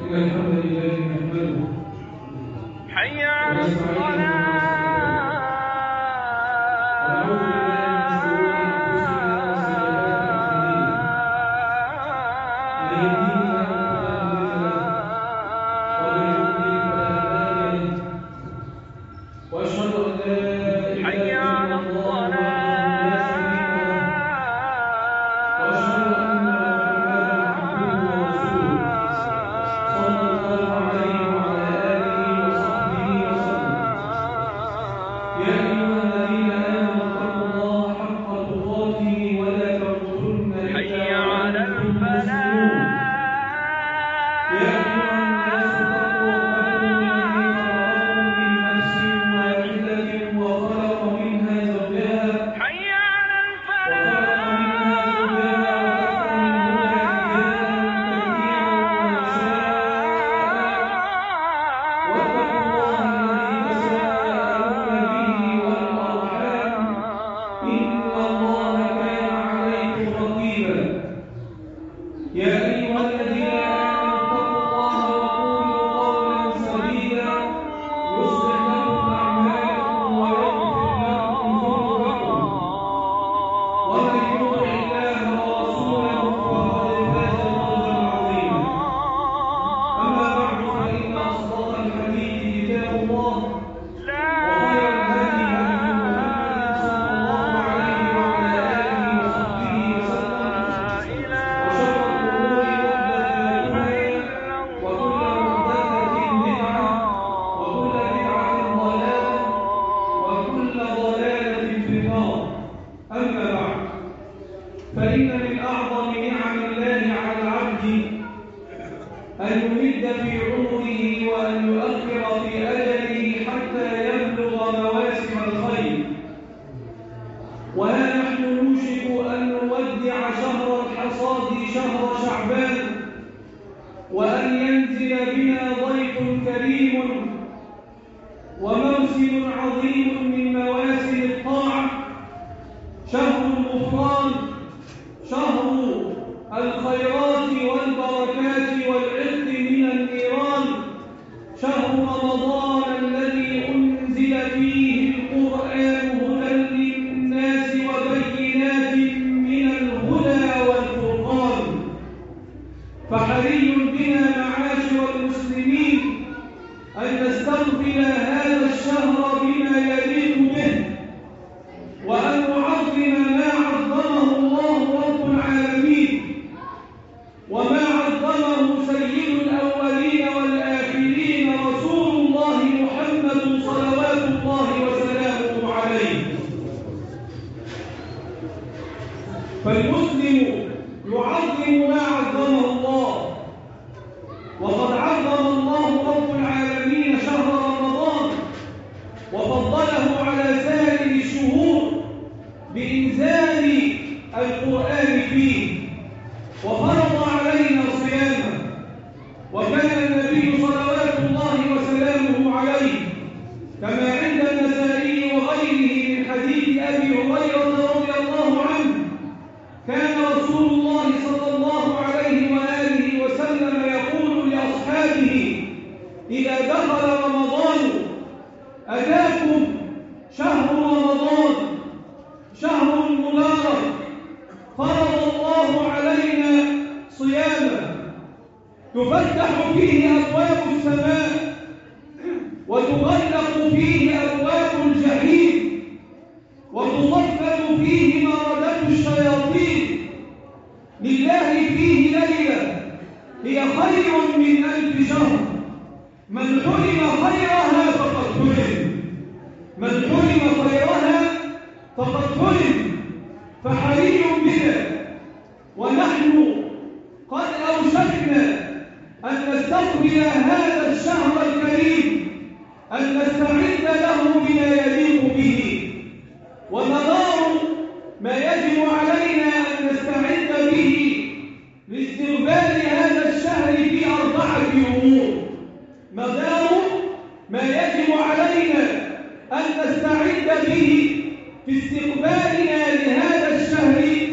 الحمد لله نحمده حي على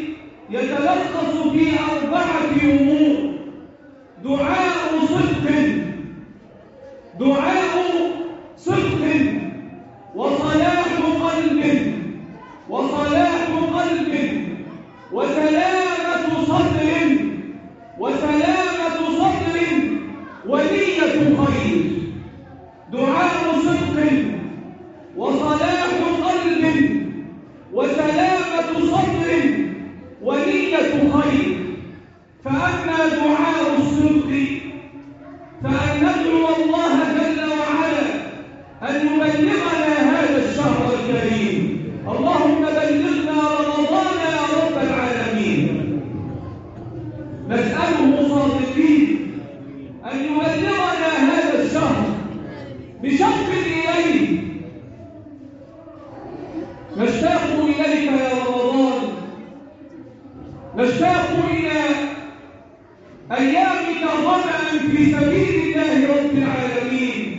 يتلخص في 4 أمور: دعاء صدق وسلامة صدر ونية خير، دعاء صدق وصلاح قلب وسلامة صدر ونية خير. فأما دعاء الصدق فأن ندعو الله جل وعلا أن يبلغنا هذا الشهر الكريم. اللهم بلغنا رمضان يا رب العالمين. نسأله صادقين أن يبلغنا هذا الشهر بشوق إليه. نشتاق إليك يا رمضان، نشتاق إلى أيامك ظمأ في سبيل الله رب العالمين،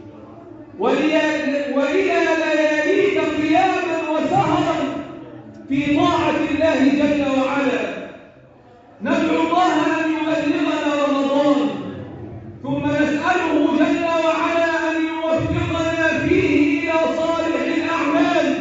وإلى لياليك قياما وسهرا في طاعة الله جل وعلا. ندعو الله أن يبلغنا رمضان، ثم نسأله جل وعلا أن يوفقنا فيه إلى صالح الأعمال.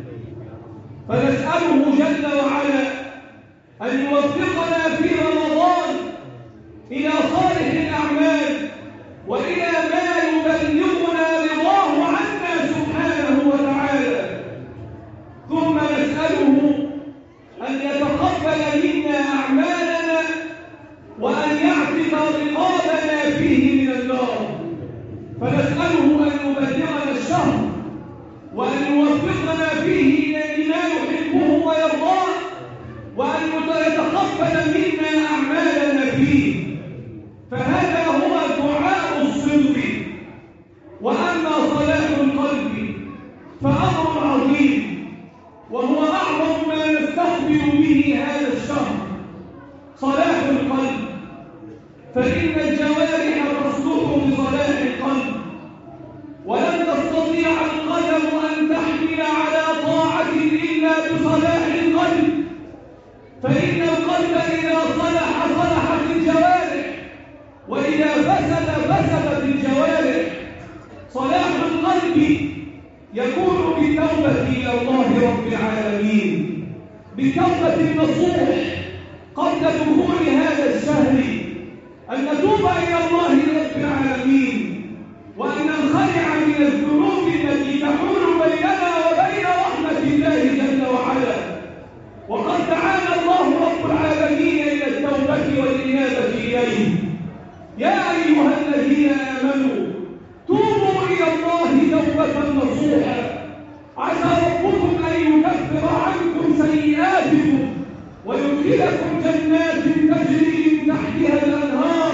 فنسأله جل وعلا أن يوفقنا في رمضان إلى صالح الأعمال وإلى ما يبلغنا رضاه عنا سبحانه وتعالى. ثم نسأله أن يتقبل منا أعمالنا وأن يعتق رقابنا فيه من النار. فنسأله أن يبلغنا الشهر وأن يوفقنا فيه إلى ما يحبه ويرضاه، وأن يتقبل منا أعمالنا فيه. فهذا هو دعاء الصدق. وأما صلاح القلب فأمر عظيم، وهو أعظم ما نستقبل به هذا الشهر. صلاح القلب، فإن الجوارح تصلح بصلاح القلب، ولن تستطيع القلب أن تحمل على طاعة إلا بصلاح القلب. فإن القلب إذا صلح صلحت الجوارح، وإذا فسد فسدت الجوارح. صلاح القلب يكون بالتوبة إلى الله رب العالمين، بتوبة نصوح قبل دخول هذا الشهر، أن نتوب إلى الله رب العالمين، وأن ننخلع من الذنوب التي تحول بيننا وبين رحمة الله جل وعلا. وقد دعانا الله رب العالمين إلى التوبة والإنابة إليه. يا أيها الذين آمنوا توبوا إلى الله توبة نصوحا، عسى ربكم أن يكفر عنكم سيئاتكم ويدخلكم جنات تجري من تحتها الأنهار.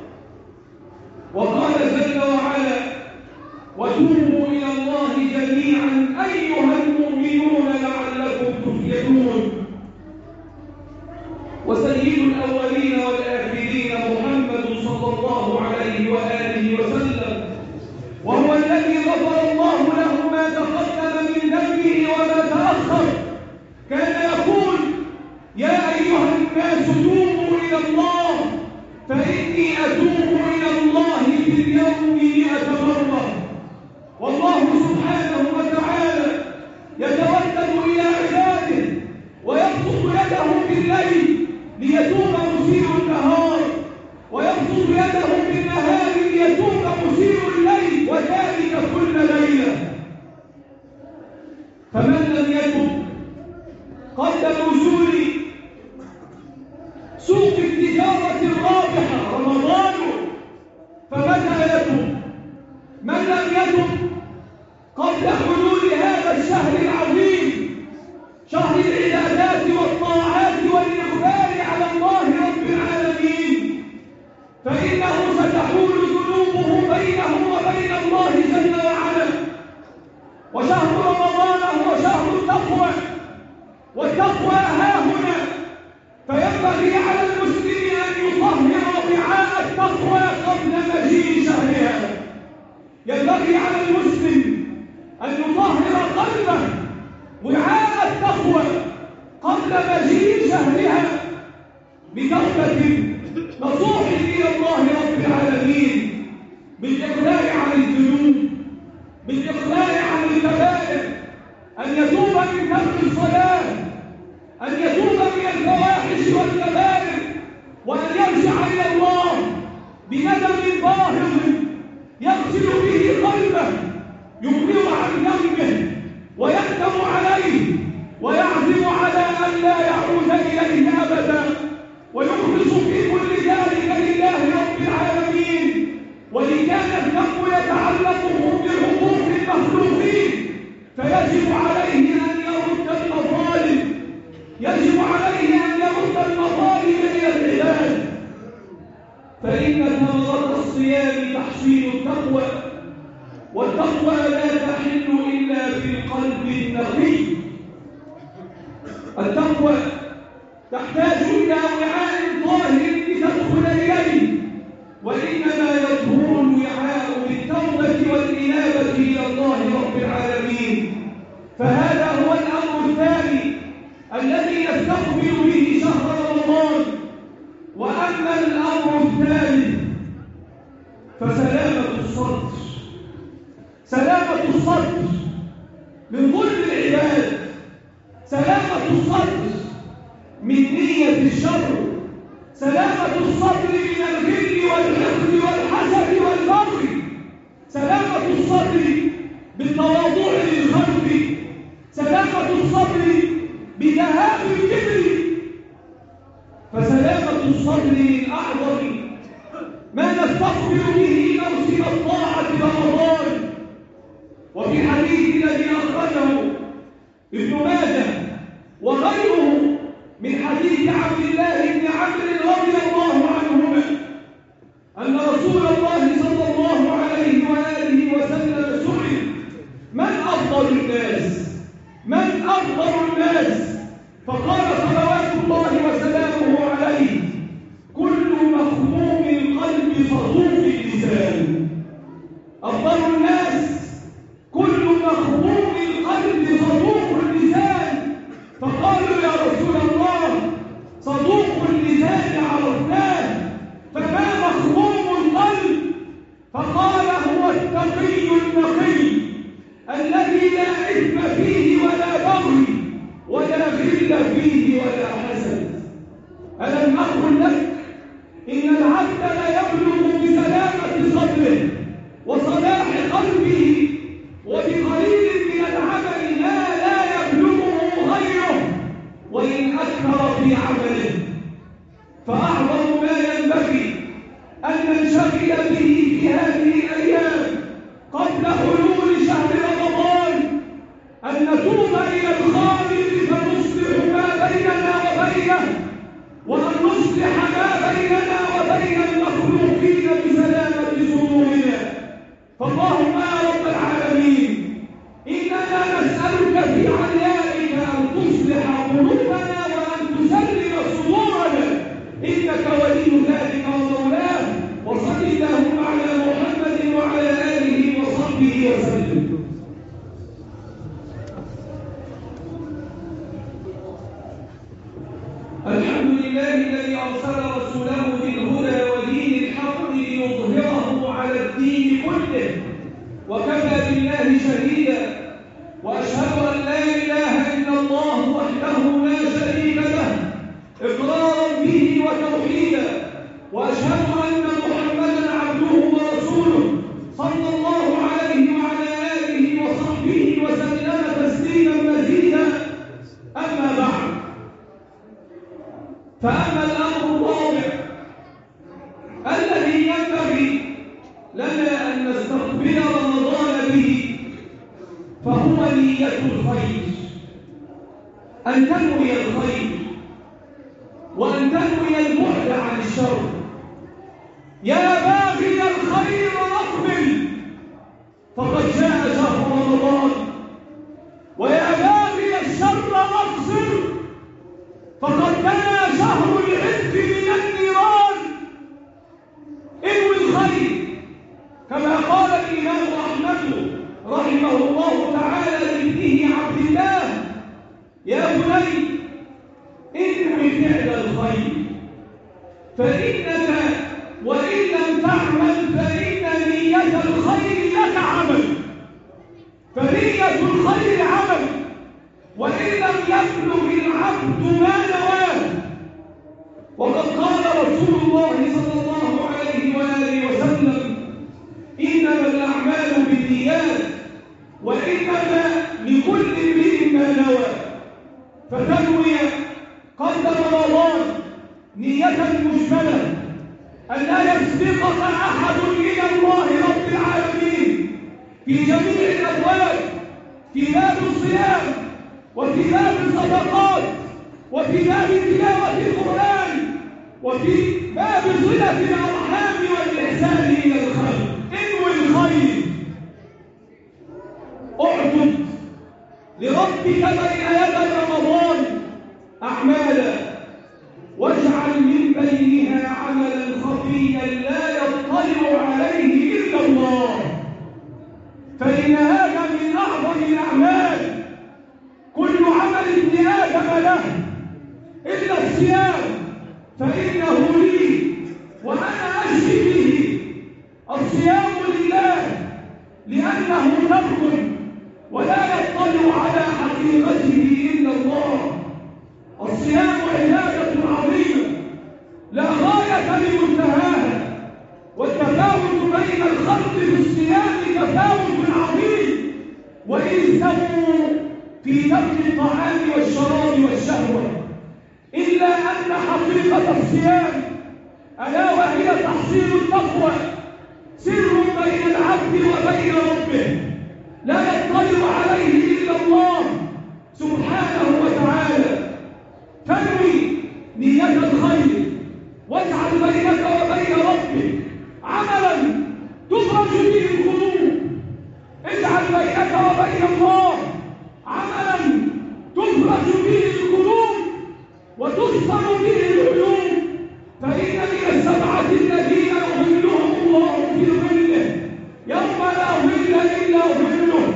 وقال جل وعلا: وتوبوا إلى الله جميعا أيها المؤمنون لعلكم تفلحون. وسيد الأولين والآخرين محمد صلى الله عليه وآله وسلم، وهو الذي غفر الله له ما تقدم من ذنبه وما تأخر، كان يقول: يا أيها الناس توبوا إلى الله فإني أتوب إلى الله في اليوم 100 مرة. والله سبحانه وتعالى يتودد إلى عباده ويبسط يده بالليل ليتوب مسيء النهار، ويبسط يده بالنهار ليتوب مسيء الليل، وذلك كل ليلة. فمن لم يتب قبل نزول سوق التجارة الرابحة رمضان فمتى يتب؟ من لم يتب قبل حلول هذا الشهر العظيم، شهر العبادات والطاعات والإقبال على الله رب العالمين، فإنه ستحول ذنوبه بينه وبين الله جل وعلا. وشهر رمضان هو شهر التقوى، والتقوى ها هنا. فينبغي على المسلم أن يطهر وعاء التقوى قبل مجيء شهرها. ينبغي على المسلم أن يطهر قلبه وعاء التقوى قبل مجيء شهرها بتوبة نصوح إلى الله رب العالمين، بالإقلاع عن الذنوب، بالإقلاع عن الكبائر، أن يتوب من ترك الصلاة، أن يتوب من الفواحش والكبائر، وأن يرجع يرجع إلى الله بندم باهظ يغسل به قلبه، يقلع عن ذنبه ويندم عليه ويعزم على أن لا يعود إليه أبدا، ويخلص في كل ذلك لله رب العالمين. وإن كان الذنب يتعلق بحقوق المخلوقين فيجب عليه أن يرد المظالم، يجب عليه أن يرد المظالم إلى العباد، فإن ثمرة الصيام تحصيل التقوى، والتقوى لا تحل إلا بالقلب النقي. التقوى تحتاج إلى وعاء طاهر لتدخل إليه، وإنما يطهر الوعاء بالتوبة والإنابة إلى الله رب العالمين. فهذا هو الأمر الثاني الذي نستقبل به شهر رمضان. وأما الأمر الثالث فسلامة الصدر، سلامة الصدر من ظلم العباد، سلامة الصدر من نية الشر، سلامة الصدر من الغل والحقد والحسد والبغي، سلامة الصدر بالتواضع للخلق، سلامة الصدر بذهاب الكبر. فسلامة الصدر من أعظم ما نستقبل به موسم الطاعة رمضان. وفي حديث الذي أخرجه ابن ماجه وغيره من حديث عبد الله بن عمرو رضي الله عنهما أن رسول الله صلى الله عليه وآله وسلم سئل: من أفضل الناس؟ من أفضل الناس؟ فقال صلوات الله وسلامه عليه: كل مخموم القلب صدوق اللسان. أفضل الناس كل مخموم القلب صدوق اللسان. فقالوا: يا رسول الله، صدوق اللسان عرفناه، فما مخموم القلب؟ فقال: هو التقي النقي الذي لا إثم فيه ولا بغي ولا غل فيه ولا حسد. ألم أقل لك إن العبد لا يبلغ بسلامة صدره وصلاح قلبه وبقليل من العمل ما لا يبلغه غيره وإن أكثر في عمله. فأعظم ما ينبغي أن ننشغل به في هذه الأيام قبل حلول شهر رمضان أن نتوب إلى الخالق فنصلح ما بيننا وبينه، وأن نصلح ما بيننا وبين المخلوقين بسلامة صدورنا. فاللهم يا رب العالمين، إننا نسألك في عليائك أن تصلح قلوبنا وأن تسلم صدورنا، إنك ولي ذلك ومولاه. وصل اللهم على محمد وعلى آله وصحبه وسلم. الحمد لله الذي أرسل رسوله بالهدى ودين الحق ليظهره على الدين كله، وكفى بالله شهيدا. وأشهد أن لا إله إلا الله وحده لا شريك له إقرارا به وتوحيدا، وأشهد أن محمدا عبده ورسوله صلى الله عليه وعلى آله وصحبه وسلم تسليما مزيدا. أما بعد، فأما الأمر الرابع الذي ينبغي لنا أن نستقبل رمضان به فهو نية الخير، أن تنوي الخير وأن تنوي البعد عن الشر. يا باغي الخير أقبل فقد جاء شهر رمضان، ويا باغي الشر أقصر فقد دنا شهر العتق من النيران. انوي الخير كما قال الإمام أحمد رحمه الله تعالى لابنه عبد الله: يا بني انوي فعل الخير، فإنك وإن لم تعمل فإن نية الخير لك عمل، فنية الخير عمل وإن لم يبلغ العبد ما نواه. وقد قال رسول الله صلى الله عليه وآله وسلم: إنما الأعمال بالنيات وإنما لكل امرئ ما نوى. فتنوي قبل رمضان نية مجملة أن لا يسبقك أحد إلى الله رب العالمين في جميع الأبواب، في باب الصيام وفي باب الصدقات وفي باب تلاوة القرآن وفي باب صلة الأرحام والإحسان إلى الخلق. انوي الخير، اعبد لربك بين يدي رمضان أعمالا، واجعل من بينها عملا خفيا لا يطلع عليه إلا الله، فإن هذا من أعظم الأعمال. كل عمل ابن آدم له إلا الصيام فإنه لي وأنا أجزي به. الصيام لله لأنه نفع ولا يطلع على حقيقته إلا الله. الصيام عبادة عظيمة لا غاية لمنتهاها، والتفاوت بين الخلق في الصيام تفاوت عظيم، وإن سووا في ترك الطعام والشراب والشهوة، إلا أن حقيقة الصيام ألا وهي تحصيل التقوى سر بين العبد وبين ربه لا يطلع عليه إلا الله سبحانه وتعالى. تنوي نية الخير، واجعل بينك وبين ربك عملا تخرج به القلوب. اجعل بينك وبين الله عملا تخرج به القلوب وتبصر به العيون، فإن من السبعة الذين يظلهم الله في ظله يوم لا ظل إلا ظله،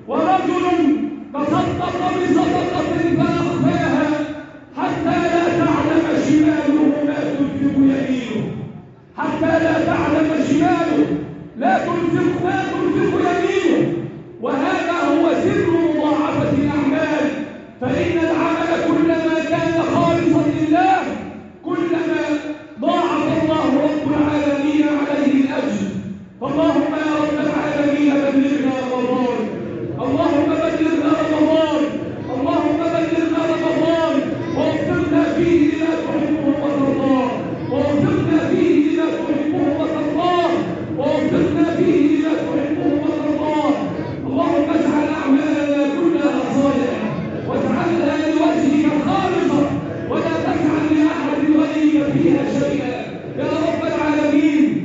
ورجل تصدق بصدقة فأخفاها حتى لا تعلم شماله ما تنفق يمينه، حتى لا تعلم شماله لا تنفق ما تنفق يمينه. وهذا هو سر مضاعفة الأعمال، فإن العمل كلما كان خالصا لله كلما ضاعف الله رب العالمين عليه الأجر. فاللهم يا رب العالمين بلغنا رمضان، اللهم بلغنا رمضان، اللهم بلغنا رمضان، ووفقنا فيه لما تحبه وترضاه، ووفقنا فيه لما تحبه وترضاه، ووفقنا فيه لما تحبه وترضاه. اللهم اجعل أعمالنا كلها صالحة، واجعلها لوجهك خالصة، ولا تجعل لأحد غيرك فيها شيئا يا رب العالمين.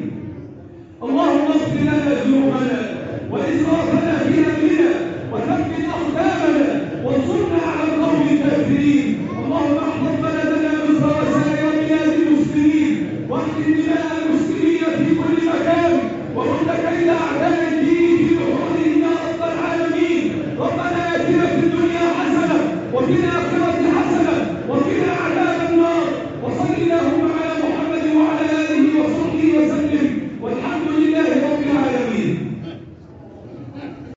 اللهم اغفر لنا ذنوبنا وإسرافنا في أمرنا وثبت أقدامنا وانصرنا على القوم الكافرين. اللهم احفظ بلدنا مصر وسائر بلاد المسلمين، واحفظ دماء المسلمين في كل مكان، ورد كيد أعداء الدين في نحورهم يا رب العالمين. ربنا آتنا في الدنيا حسنة وفي الآخرة حسنة وقنا عذاب النار، وصل اللهم على